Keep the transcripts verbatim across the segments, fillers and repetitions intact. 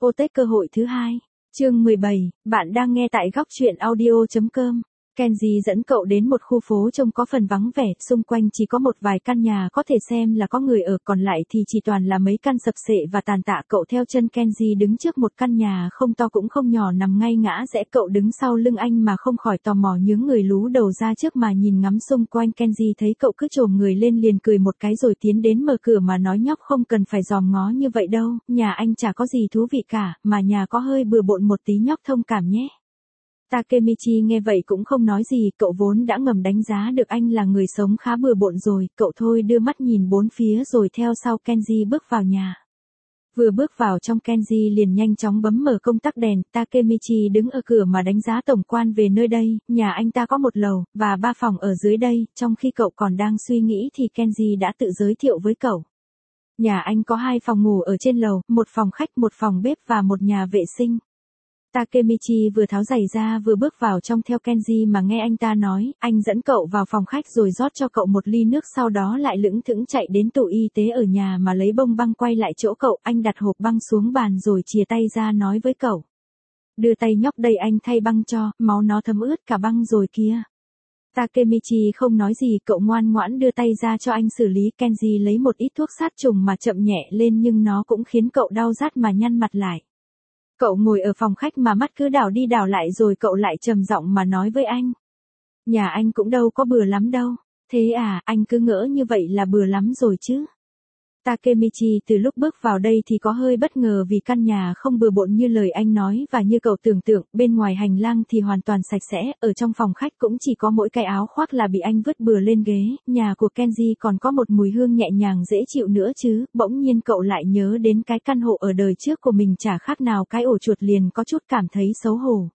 Tết cơ hội thứ hai. Chương mười bảy, bạn đang nghe tại góc truyện audio chấm com. Kenji dẫn cậu đến một khu phố trông có phần vắng vẻ, xung quanh chỉ có một vài căn nhà có thể xem là có người ở, còn lại thì chỉ toàn là mấy căn sập sệ và tàn tạ. Cậu theo chân Kenji đứng trước một căn nhà không to cũng không nhỏ nằm ngay ngã rẽ. Cậu đứng sau lưng anh mà không khỏi tò mò nhướng người lú đầu ra trước mà nhìn ngắm xung quanh. Kenji thấy cậu cứ chồm người lên liền cười một cái rồi tiến đến mở cửa mà nói: nhóc không cần phải dòm ngó như vậy đâu, nhà anh chả có gì thú vị cả, mà nhà có hơi bừa bộn một tí, nhóc thông cảm nhé. Takemichi nghe vậy cũng không nói gì, cậu vốn đã ngầm đánh giá được anh là người sống khá bừa bộn rồi, cậu thôi đưa mắt nhìn bốn phía rồi theo sau Kenji bước vào nhà. Vừa bước vào trong, Kenji liền nhanh chóng bấm mở công tắc đèn. Takemichi đứng ở cửa mà đánh giá tổng quan về nơi đây. Nhà anh ta có một lầu và ba phòng ở dưới đây. Trong khi cậu còn đang suy nghĩ thì Kenji đã tự giới thiệu với cậu. Nhà anh có hai phòng ngủ ở trên lầu, một phòng khách, một phòng bếp và một nhà vệ sinh. Takemichi vừa tháo giày ra vừa bước vào trong theo Kenji mà nghe anh ta nói. Anh dẫn cậu vào phòng khách rồi rót cho cậu một ly nước, sau đó lại lững thững chạy đến tủ y tế ở nhà mà lấy bông băng quay lại chỗ cậu. Anh đặt hộp băng xuống bàn rồi chìa tay ra nói với cậu: đưa tay nhóc đây, anh thay băng cho, máu nó thấm ướt cả băng rồi kia. Takemichi không nói gì, cậu ngoan ngoãn đưa tay ra cho anh xử lý. Kenji lấy một ít thuốc sát trùng mà chậm nhẹ lên nhưng nó cũng khiến cậu đau rát mà nhăn mặt lại. Cậu ngồi ở phòng khách mà mắt cứ đảo đi đảo lại rồi cậu lại trầm giọng mà nói với anh: nhà anh cũng đâu có bừa lắm đâu. Thế à, anh cứ ngỡ như vậy là bừa lắm rồi chứ. Takemichi từ lúc bước vào đây thì có hơi bất ngờ vì căn nhà không bừa bộn như lời anh nói và như cậu tưởng tượng. Bên ngoài hành lang thì hoàn toàn sạch sẽ, ở trong phòng khách cũng chỉ có mỗi cái áo khoác là bị anh vứt bừa lên ghế. Nhà của Kenji còn có một mùi hương nhẹ nhàng dễ chịu nữa chứ. Bỗng nhiên cậu lại nhớ đến cái căn hộ ở đời trước của mình chả khác nào cái ổ chuột, liền có chút cảm thấy xấu hổ.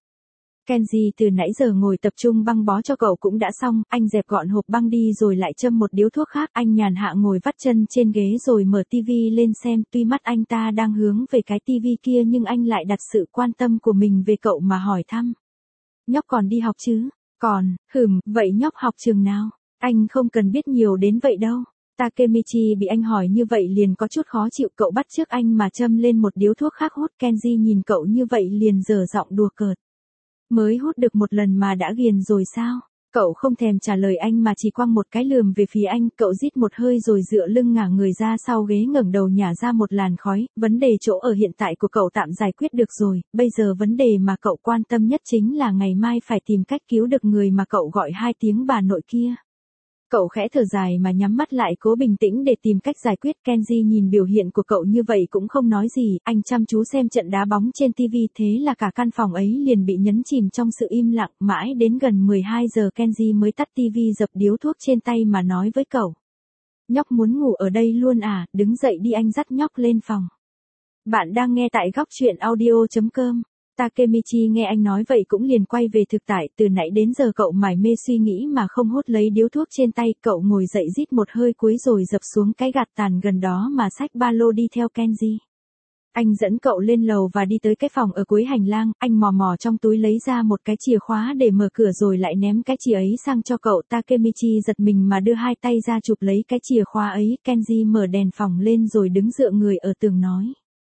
Kenji từ nãy giờ ngồi tập trung băng bó cho cậu cũng đã xong, anh dẹp gọn hộp băng đi rồi lại châm một điếu thuốc khác. Anh nhàn hạ ngồi vắt chân trên ghế rồi mở tivi lên xem. Tuy mắt anh ta đang hướng về cái tivi kia nhưng anh lại đặt sự quan tâm của mình về cậu mà hỏi thăm: nhóc còn đi học chứ? Còn, hừm, vậy nhóc học trường nào? Anh không cần biết nhiều đến vậy đâu. Takemichi bị anh hỏi như vậy liền có chút khó chịu, cậu bắt chước anh mà châm lên một điếu thuốc khác hút. Kenji nhìn cậu như vậy liền giở giọng đùa cợt: mới hút được một lần mà đã ghiền rồi sao? Cậu không thèm trả lời anh mà chỉ quăng một cái lườm về phía anh. Cậu rít một hơi rồi dựa lưng ngả người ra sau ghế, ngẩng đầu nhả ra một làn khói. Vấn đề chỗ ở hiện tại của cậu tạm giải quyết được rồi, bây giờ vấn đề mà cậu quan tâm nhất chính là ngày mai phải tìm cách cứu được người mà cậu gọi hai tiếng bà nội kia. Cậu khẽ thở dài mà nhắm mắt lại cố bình tĩnh để tìm cách giải quyết. Kenji nhìn biểu hiện của cậu như vậy cũng không nói gì, anh chăm chú xem trận đá bóng trên tivi. Thế là cả căn phòng ấy liền bị nhấn chìm trong sự im lặng. Mãi đến gần mười hai giờ Kenji mới tắt tivi, dập điếu thuốc trên tay mà nói với cậu: nhóc muốn ngủ ở đây luôn à, đứng dậy đi, anh dắt nhóc lên phòng. Bạn đang nghe tại góc truyện audio chấm com. Takemichi nghe anh nói vậy cũng liền quay về thực tại. Từ nãy đến giờ cậu mải mê suy nghĩ mà không hút lấy điếu thuốc trên tay. Cậu ngồi dậy rít một hơi cuối rồi dập xuống cái gạt tàn gần đó mà xách ba lô đi theo Kenji. Anh dẫn cậu lên lầu và đi tới cái phòng ở cuối hành lang. Anh mò mò trong túi lấy ra một cái chìa khóa để mở cửa rồi lại ném cái chìa ấy sang cho cậu. Takemichi giật mình mà đưa hai tay ra chụp lấy cái chìa khóa ấy. Kenji mở đèn phòng lên rồi đứng dựa người ở tường nói: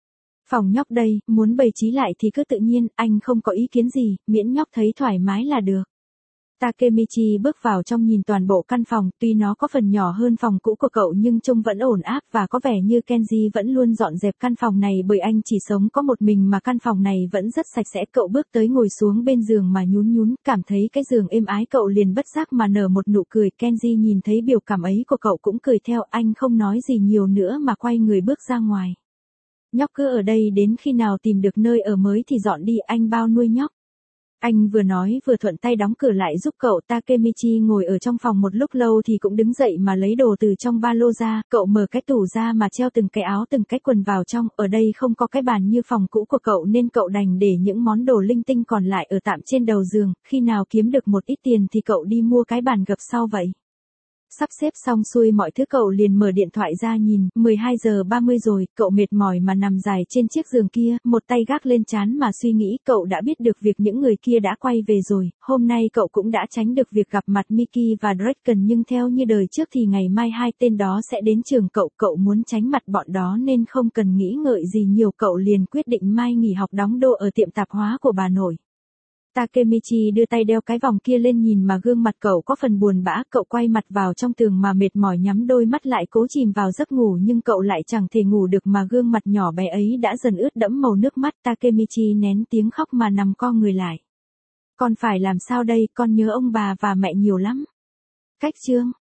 phòng nhóc đây, muốn bày trí lại thì cứ tự nhiên, anh không có ý kiến gì, miễn nhóc thấy thoải mái là được. Takemichi bước vào trong nhìn toàn bộ căn phòng, tuy nó có phần nhỏ hơn phòng cũ của cậu nhưng trông vẫn ổn áp và có vẻ như Kenji vẫn luôn dọn dẹp căn phòng này bởi anh chỉ sống có một mình mà căn phòng này vẫn rất sạch sẽ. Cậu bước tới ngồi xuống bên giường mà nhún nhún, cảm thấy cái giường êm ái cậu liền bất giác mà nở một nụ cười. Kenji nhìn thấy biểu cảm ấy của cậu cũng cười theo, anh không nói gì nhiều nữa mà quay người bước ra ngoài. Nhóc cứ ở đây đến khi nào tìm được nơi ở mới thì dọn đi, anh bao nuôi nhóc. Anh vừa nói vừa thuận tay đóng cửa lại giúp cậu. Takemichi ngồi ở trong phòng một lúc lâu thì cũng đứng dậy mà lấy đồ từ trong ba lô ra. Cậu mở cái tủ ra mà treo từng cái áo từng cái quần vào trong. Ở đây không có cái bàn như phòng cũ của cậu nên cậu đành để những món đồ linh tinh còn lại ở tạm trên đầu giường. Khi nào kiếm được một ít tiền thì cậu đi mua cái bàn gập sau vậy. Sắp xếp xong xuôi mọi thứ cậu liền mở điện thoại ra nhìn, mười hai giờ ba mươi rồi, cậu mệt mỏi mà nằm dài trên chiếc giường kia, một tay gác lên trán mà suy nghĩ, cậu đã biết được việc những người kia đã quay về rồi, hôm nay cậu cũng đã tránh được việc gặp mặt Mickey và Draken nhưng theo như đời trước thì ngày mai hai tên đó sẽ đến trường cậu, cậu muốn tránh mặt bọn đó nên không cần nghĩ ngợi gì nhiều cậu liền quyết định mai nghỉ học đóng đô ở tiệm tạp hóa của bà nội. Takemichi đưa tay đeo cái vòng kia lên nhìn mà gương mặt cậu có phần buồn bã, cậu quay mặt vào trong tường mà mệt mỏi nhắm đôi mắt lại cố chìm vào giấc ngủ nhưng cậu lại chẳng thể ngủ được mà gương mặt nhỏ bé ấy đã dần ướt đẫm màu nước mắt. Takemichi nén tiếng khóc mà nằm co người lại. Con phải làm sao đây, con nhớ ông bà và mẹ nhiều lắm. Cách chương